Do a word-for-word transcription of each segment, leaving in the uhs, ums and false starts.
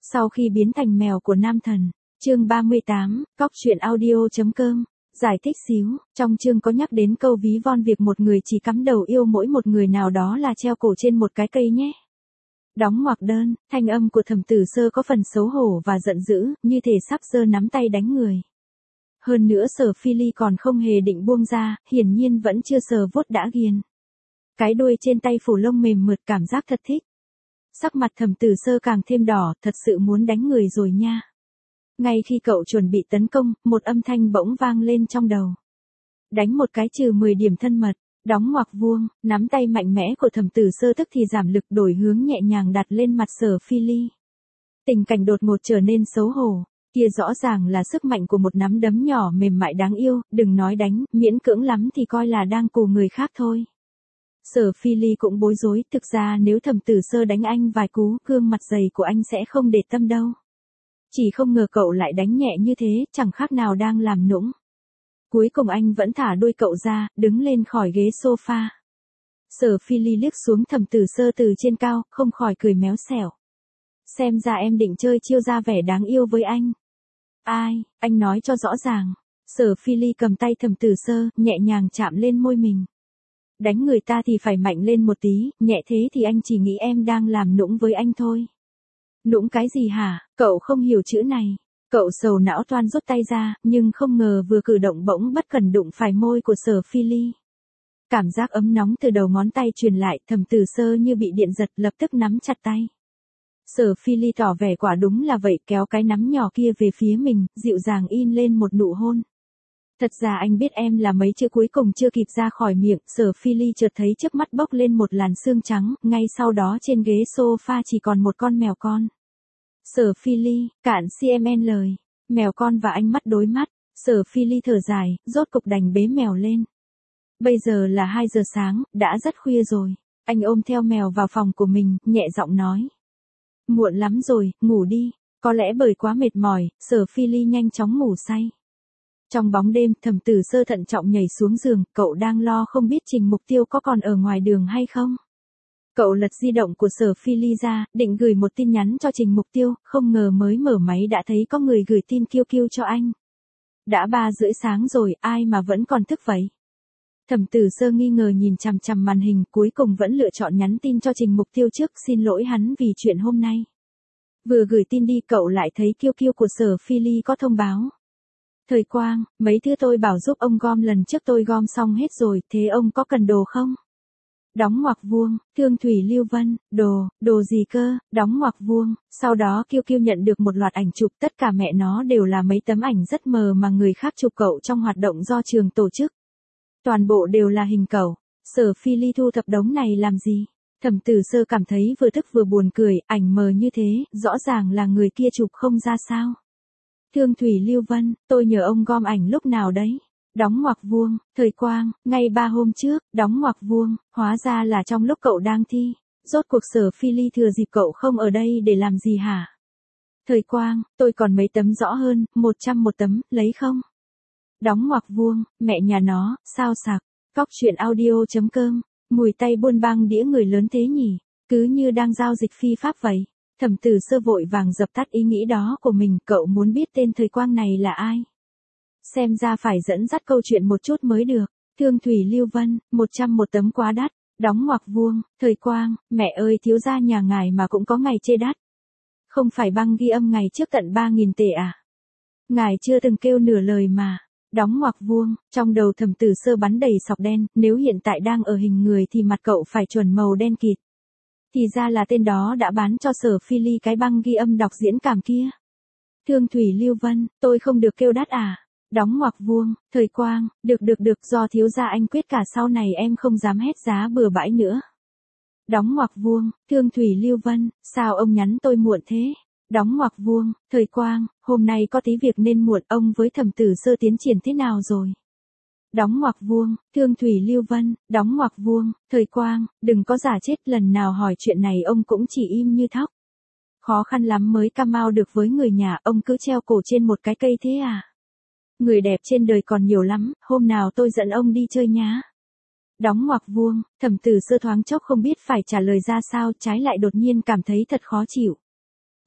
Sau khi biến thành mèo của nam thần. Chương ba mươi tám, cóc truyện audio chấm com. Giải thích xíu, trong chương có nhắc đến câu ví von việc một người chỉ cắm đầu yêu mỗi một người nào đó là treo cổ trên một cái cây nhé. Đóng ngoặc đơn, thanh âm của Thẩm Tử Sơ có phần xấu hổ và giận dữ, như thể sắp giơ nắm tay đánh người. Hơn nữa Sở Phi Ly còn không hề định buông ra, hiển nhiên vẫn chưa sờ vuốt đã ghiền. Cái đuôi trên tay phủ lông mềm mượt, cảm giác thật thích. Sắc mặt Thẩm Tử Sơ càng thêm đỏ, thật sự muốn đánh người rồi nha. Ngay khi cậu chuẩn bị tấn công, một âm thanh bỗng vang lên trong đầu. Đánh một cái trừ mười điểm thân mật, đóng ngoặc vuông, nắm tay mạnh mẽ của Thẩm Tử Sơ tức thì giảm lực đổi hướng nhẹ nhàng đặt lên mặt Sở Phi Ly. Tình cảnh đột ngột trở nên xấu hổ, kia rõ ràng là sức mạnh của một nắm đấm nhỏ mềm mại đáng yêu, đừng nói đánh, miễn cưỡng lắm thì coi là đang cù người khác thôi. Sở Phi Ly cũng bối rối, thực ra nếu Thẩm Tử Sơ đánh anh vài cú, gương mặt dày của anh sẽ không để tâm đâu. Chỉ không ngờ cậu lại đánh nhẹ như thế, chẳng khác nào đang làm nũng. Cuối cùng anh vẫn thả đuôi cậu ra, đứng lên khỏi ghế sofa. Sở Phi Ly liếc xuống Thẩm Tử Sơ từ trên cao, không khỏi cười méo xẻo. Xem ra em định chơi chiêu ra vẻ đáng yêu với anh. Ai, anh nói cho rõ ràng. Sở Phi Ly cầm tay Thẩm Tử Sơ, nhẹ nhàng chạm lên môi mình. Đánh người ta thì phải mạnh lên một tí, nhẹ thế thì anh chỉ nghĩ em đang làm nũng với anh thôi. Nũng cái gì hả, cậu không hiểu chữ này. Cậu sầu não toan rút tay ra, nhưng không ngờ vừa cử động bỗng bất cẩn đụng phải môi của Sở Phi Ly. Cảm giác ấm nóng từ đầu ngón tay truyền lại, Thẩm Tử Sơ như bị điện giật lập tức nắm chặt tay. Sở Phi Ly tỏ vẻ quả đúng là vậy, kéo cái nắm nhỏ kia về phía mình, dịu dàng in lên một nụ hôn. Thật ra anh biết em là mấy chữ cuối cùng chưa kịp ra khỏi miệng, Sở Phi Ly chợt thấy trước mắt bốc lên một làn sương trắng, ngay sau đó trên ghế sofa chỉ còn một con mèo con. Sở Phi Ly, cạn xê em en lời, mèo con và anh mắt đối mắt, Sở Phi Ly thở dài, rốt cục đành bế mèo lên. Bây giờ là hai giờ sáng, đã rất khuya rồi, anh ôm theo mèo vào phòng của mình, nhẹ giọng nói. Muộn lắm rồi, ngủ đi, có lẽ bởi quá mệt mỏi, Sở Phi Ly nhanh chóng ngủ say. Trong bóng đêm, Thẩm Tử Sơ thận trọng nhảy xuống giường, cậu đang lo không biết Trình Mục Tiêu có còn ở ngoài đường hay không. Cậu lật di động của Sở Phi Ly ra, định gửi một tin nhắn cho Trình Mục Tiêu, không ngờ mới mở máy đã thấy có người gửi tin kiêu kiêu cho anh. Đã ba rưỡi sáng rồi, ai mà vẫn còn thức vậy? Thẩm Tử Sơ nghi ngờ nhìn chằm chằm màn hình, cuối cùng vẫn lựa chọn nhắn tin cho Trình Mục Tiêu trước, xin lỗi hắn vì chuyện hôm nay. Vừa gửi tin đi cậu lại thấy kiêu kiêu của Sở Phi Ly có thông báo. Thời Quang, mấy thứ tôi bảo giúp ông gom lần trước tôi gom xong hết rồi, thế ông có cần đồ không? Đóng ngoặc vuông, Thương Thủy Lưu Vân, đồ, đồ gì cơ, đóng ngoặc vuông, sau đó Kiêu Kiêu nhận được một loạt ảnh chụp, tất cả mẹ nó đều là mấy tấm ảnh rất mờ mà người khác chụp cậu trong hoạt động do trường tổ chức. Toàn bộ đều là hình cậu, Sở Phi Ly thu thập đống này làm gì? Thẩm Tử Sơ cảm thấy vừa tức vừa buồn cười, ảnh mờ như thế, rõ ràng là người kia chụp không ra sao. Thương Thủy Lưu Vân, tôi nhờ ông gom ảnh lúc nào đấy? Đóng ngoặc vuông, Thời Quang, ngay ba hôm trước, đóng ngoặc vuông, hóa ra là trong lúc cậu đang thi. Rốt cuộc Sở Phi Ly thừa dịp cậu không ở đây để làm gì hả? Thời Quang, tôi còn mấy tấm rõ hơn, một trăm một tấm, lấy không? Đóng ngoặc vuông, mẹ nhà nó, sao sạc, cóc truyện audio chấm com, mùi tay buôn băng đĩa người lớn thế nhỉ, cứ như đang giao dịch phi pháp vậy. Thẩm Tử Sơ vội vàng dập tắt ý nghĩ đó của mình, cậu muốn biết tên Thời Quang này là ai? Xem ra phải dẫn dắt câu chuyện một chút mới được. Thương Thủy Lưu Vân, một trăm một tấm quá đắt, đóng ngoặc vuông, Thời Quang, mẹ ơi thiếu gia nhà ngài mà cũng có ngày chê đắt. Không phải băng ghi âm ngày trước tận ba nghìn tệ à? Ngài chưa từng kêu nửa lời mà. Đóng ngoặc vuông, trong đầu Thẩm Tử Sơ bắn đầy sọc đen, nếu hiện tại đang ở hình người thì mặt cậu phải chuẩn màu đen kịt. Thì ra là tên đó đã bán cho Sở Phi Ly cái băng ghi âm đọc diễn cảm kia. Thương Thủy Lưu Vân, tôi không được kêu đắt à? Đóng ngoặc vuông, Thời Quang, được được được, do thiếu gia anh quyết cả sau này em không dám hét giá bừa bãi nữa. Đóng ngoặc vuông, Thương Thủy Lưu Vân, sao ông nhắn tôi muộn thế? Đóng ngoặc vuông, Thời Quang, hôm nay có tí việc nên muộn, ông với Thẩm Tử Sơ tiến triển thế nào rồi? Đóng ngoặc vuông, Thương Thủy Lưu Vân, đóng ngoặc vuông, Thời Quang, đừng có giả chết, lần nào hỏi chuyện này ông cũng chỉ im như thóc. Khó khăn lắm mới cam mau được với người nhà, ông cứ treo cổ trên một cái cây thế à? Người đẹp trên đời còn nhiều lắm, hôm nào tôi dẫn ông đi chơi nhá. Đóng ngoặc vuông, Thẩm Tử Sơ thoáng chốc không biết phải trả lời ra sao, trái lại đột nhiên cảm thấy thật khó chịu.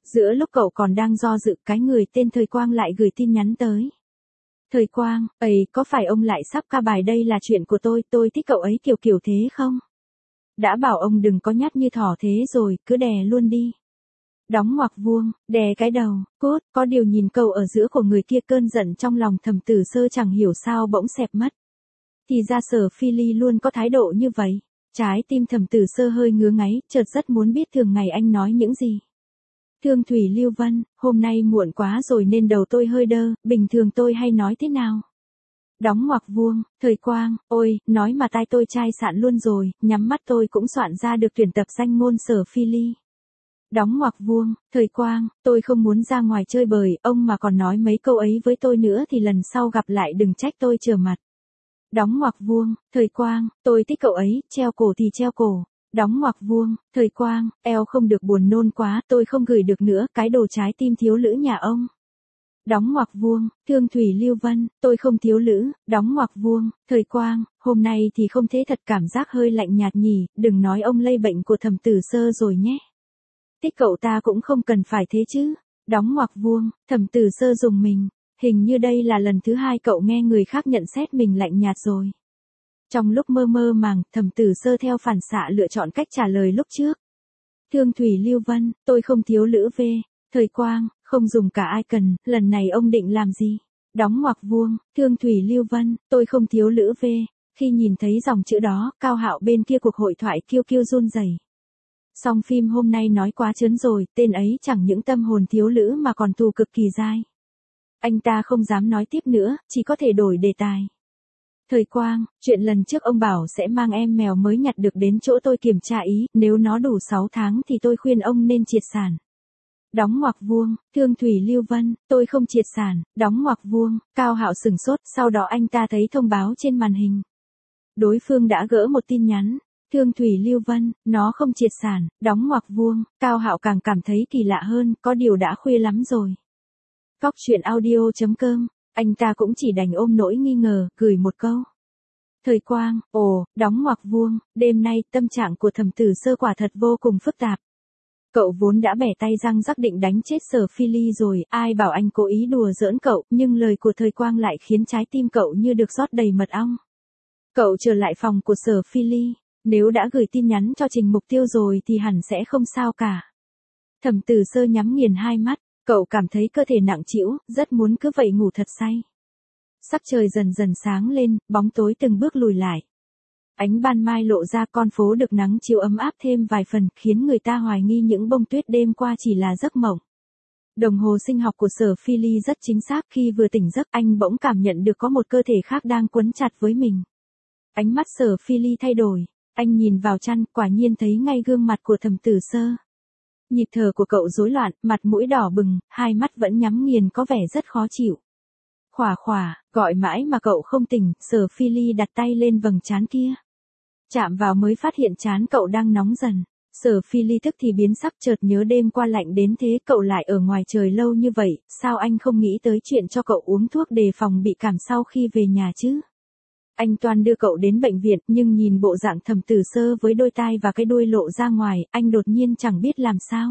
Giữa lúc cậu còn đang do dự, cái người tên Thời Quang lại gửi tin nhắn tới. Thời Quang, ấy, có phải ông lại sắp ca bài đây là chuyện của tôi, tôi thích cậu ấy kiểu kiểu thế không? Đã bảo ông đừng có nhát như thỏ thế rồi, cứ đè luôn đi. Đóng ngoặc vuông, đè cái đầu, cốt, có điều nhìn câu ở giữa của người kia cơn giận trong lòng Thẩm Tử Sơ chẳng hiểu sao bỗng xẹp mất. Thì ra Sở Phi Ly luôn có thái độ như vậy. Trái tim Thẩm Tử Sơ hơi ngứa ngáy, chợt rất muốn biết thường ngày anh nói những gì. Thương Thủy Lưu Vân, hôm nay muộn quá rồi nên đầu tôi hơi đơ, bình thường tôi hay nói thế nào? Đóng ngoặc vuông, Thời Quang, ôi, nói mà tai tôi chai sạn luôn rồi, nhắm mắt tôi cũng soạn ra được tuyển tập danh ngôn Sở Phi Ly. Đóng ngoặc vuông, Thời Quang, tôi không muốn ra ngoài chơi bời, ông mà còn nói mấy câu ấy với tôi nữa thì lần sau gặp lại đừng trách tôi trở mặt. Đóng ngoặc vuông, Thời Quang, tôi thích cậu ấy, treo cổ thì treo cổ. Đóng ngoặc vuông, Thời Quang, eo không được buồn nôn quá, tôi không gửi được nữa, cái đồ trái tim thiếu lữ nhà ông. Đóng ngoặc vuông, Thương Thủy Lưu Vân, tôi không thiếu lữ, đóng ngoặc vuông, Thời Quang, hôm nay thì không thế thật cảm giác hơi lạnh nhạt nhỉ, đừng nói ông lây bệnh của Thẩm Tử Sơ rồi nhé. Thích cậu ta cũng không cần phải thế chứ. Đóng ngoặc vuông, Thẩm Tử Sơ dùng mình, hình như đây là lần thứ hai cậu nghe người khác nhận xét mình lạnh nhạt rồi. Trong lúc mơ mơ màng, Thẩm Tử Sơ theo phản xạ lựa chọn cách trả lời lúc trước. Thương Thủy Lưu Vân, tôi không thiếu lữ về. Thời Quang, không dùng cả ai cần, lần này ông định làm gì? Đóng ngoặc vuông, Thương Thủy Lưu Vân, tôi không thiếu lữ về. Khi nhìn thấy dòng chữ đó, Cao Hạo bên kia cuộc hội thoại kêu kêu run rẩy. Song phim hôm nay nói quá chớn rồi, tên ấy chẳng những tâm hồn thiếu lữ mà còn thù cực kỳ dai. Anh ta không dám nói tiếp nữa, chỉ có thể đổi đề tài. Thời Quang, chuyện lần trước ông bảo sẽ mang em mèo mới nhặt được đến chỗ tôi kiểm tra ý, nếu nó đủ sáu tháng thì tôi khuyên ông nên triệt sản. Đóng ngoặc vuông, Thương Thủy Lưu Vân, tôi không triệt sản, đóng ngoặc vuông, Cao Hạo sừng sốt, sau đó anh ta thấy thông báo trên màn hình. Đối phương đã gỡ một tin nhắn. Thương Thủy Lưu Vân, nó không triệt sản, đóng ngoặc vuông, Cao Hạo càng cảm thấy kỳ lạ hơn, có điều đã khuya lắm rồi. Cóc truyện audio chấm com, anh ta cũng chỉ đành ôm nỗi nghi ngờ, gửi một câu. Thời Quang, ồ, đóng ngoặc vuông, đêm nay tâm trạng của Thẩm Tử Sơ quả thật vô cùng phức tạp. Cậu vốn đã bẻ tay răng rắc định đánh chết Sở Phi Ly rồi, ai bảo anh cố ý đùa giỡn cậu, nhưng lời của Thời Quang lại khiến trái tim cậu như được rót đầy mật ong. Cậu trở lại phòng của Sở Phi Ly. Nếu đã gửi tin nhắn cho Trình Mục Tiêu rồi thì hẳn sẽ không sao cả. Thẩm Tử Sơ nhắm nghiền hai mắt, cậu cảm thấy cơ thể nặng trĩu, rất muốn cứ vậy ngủ thật say. Sắc trời dần dần sáng lên, bóng tối từng bước lùi lại. Ánh ban mai lộ ra, con phố được nắng chiếu ấm áp thêm vài phần, khiến người ta hoài nghi những bông tuyết đêm qua chỉ là giấc mộng. Đồng hồ sinh học của Sở Phi Ly rất chính xác, khi vừa tỉnh giấc anh bỗng cảm nhận được có một cơ thể khác đang quấn chặt với mình. Ánh mắt Sở Phi Ly thay đổi. Anh nhìn vào chăn, quả nhiên thấy ngay gương mặt của Thẩm Tử Sơ. Nhịp thở của cậu rối loạn, mặt mũi đỏ bừng, hai mắt vẫn nhắm nghiền có vẻ rất khó chịu. Khỏa khỏa, gọi mãi mà cậu không tỉnh, Sở Phi Ly đặt tay lên vầng trán kia. Chạm vào mới phát hiện trán cậu đang nóng dần. Sở Phi Ly tức thì biến sắc, chợt nhớ đêm qua lạnh đến thế, cậu lại ở ngoài trời lâu như vậy, sao anh không nghĩ tới chuyện cho cậu uống thuốc đề phòng bị cảm sau khi về nhà chứ? Anh toan đưa cậu đến bệnh viện, nhưng nhìn bộ dạng Thẩm Tử Sơ với đôi tai và cái đuôi lộ ra ngoài, anh đột nhiên chẳng biết làm sao.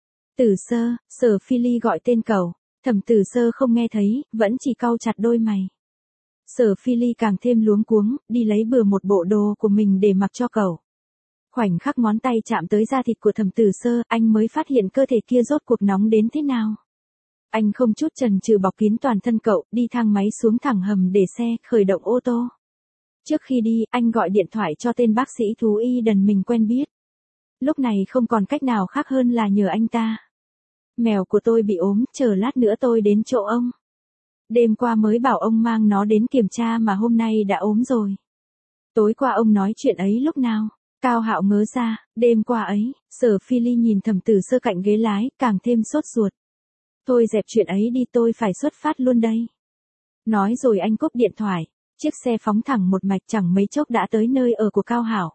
Tử Sơ, Sở Phi Ly gọi tên cậu. Thẩm Tử Sơ không nghe thấy, vẫn chỉ cau chặt đôi mày. Sở Phi Ly càng thêm luống cuống, đi lấy bừa một bộ đồ của mình để mặc cho cậu. Khoảnh khắc ngón tay chạm tới da thịt của Thẩm Tử Sơ, anh mới phát hiện cơ thể kia rốt cuộc nóng đến thế nào. Anh không chút chần chừ bọc kín toàn thân cậu, đi thang máy xuống thẳng hầm để xe, khởi động ô tô. Trước khi đi, anh gọi điện thoại cho tên bác sĩ thú y đần mình quen biết. Lúc này không còn cách nào khác hơn là nhờ anh ta. Mèo của tôi bị ốm, chờ lát nữa tôi đến chỗ ông. Đêm qua mới bảo ông mang nó đến kiểm tra mà hôm nay đã ốm rồi. Tối qua ông nói chuyện ấy lúc nào? Cao Hạo ngớ ra, đêm qua ấy. Sở Phi Ly nhìn Thẩm Tử Sơ cạnh ghế lái, càng thêm sốt ruột. Thôi dẹp chuyện ấy đi, tôi phải xuất phát luôn đây. Nói rồi anh cúp điện thoại. Chiếc xe phóng thẳng một mạch, chẳng mấy chốc đã tới nơi ở của Cao Hạo.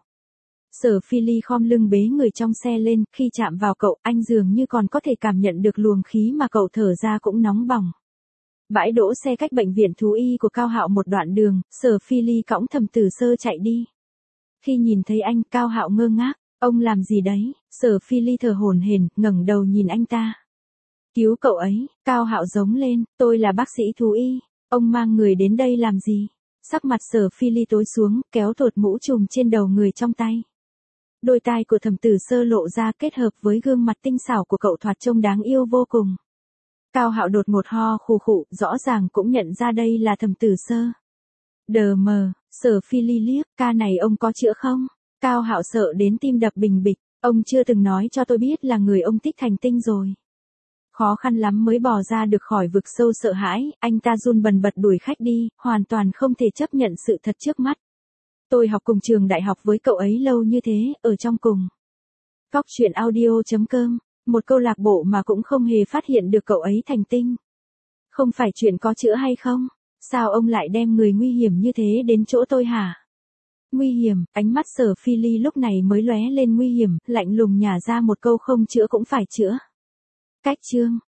Sở Phi Ly khom lưng bế người trong xe lên, khi chạm vào cậu, anh dường như còn có thể cảm nhận được luồng khí mà cậu thở ra cũng nóng bỏng. Bãi đỗ xe cách bệnh viện thú y của Cao Hạo một đoạn đường, Sở Phi Ly cõng Thẩm Tử Sơ chạy đi. Khi nhìn thấy anh, Cao Hạo ngơ ngác, ông làm gì đấy? Sở Phi Ly thở hổn hển, ngẩng đầu nhìn anh ta. Cứu cậu ấy, Cao Hạo giống lên, tôi là bác sĩ thú y, ông mang người đến đây làm gì? Sắc mặt Sở Phi Ly tối xuống, kéo thột mũ trùm trên đầu người trong tay. Đôi tai của Thẩm Tử Sơ lộ ra kết hợp với gương mặt tinh xảo của cậu thoạt trông đáng yêu vô cùng. Cao Hạo đột ngột ho khù khụ, rõ ràng cũng nhận ra đây là Thẩm Tử Sơ. Đờ mờ, Sở Phi Ly liếc, ca này ông có chữa không? Cao Hạo sợ đến tim đập bình bịch, ông chưa từng nói cho tôi biết là người ông thích thành tinh rồi. Khó khăn lắm mới bò ra được khỏi vực sâu sợ hãi, anh ta run bần bật đuổi khách đi, hoàn toàn không thể chấp nhận sự thật trước mắt. Tôi học cùng trường đại học với cậu ấy lâu như thế, ở trong cùng. Cóc truyện audio chấm com, một câu lạc bộ mà cũng không hề phát hiện được cậu ấy thành tinh. Không phải chuyện có chữa hay không? Sao ông lại đem người nguy hiểm như thế đến chỗ tôi hả? Nguy hiểm, ánh mắt Sở Phi Ly lúc này mới lóe lên nguy hiểm, lạnh lùng nhả ra một câu không chữa cũng phải chữa. Cách chương.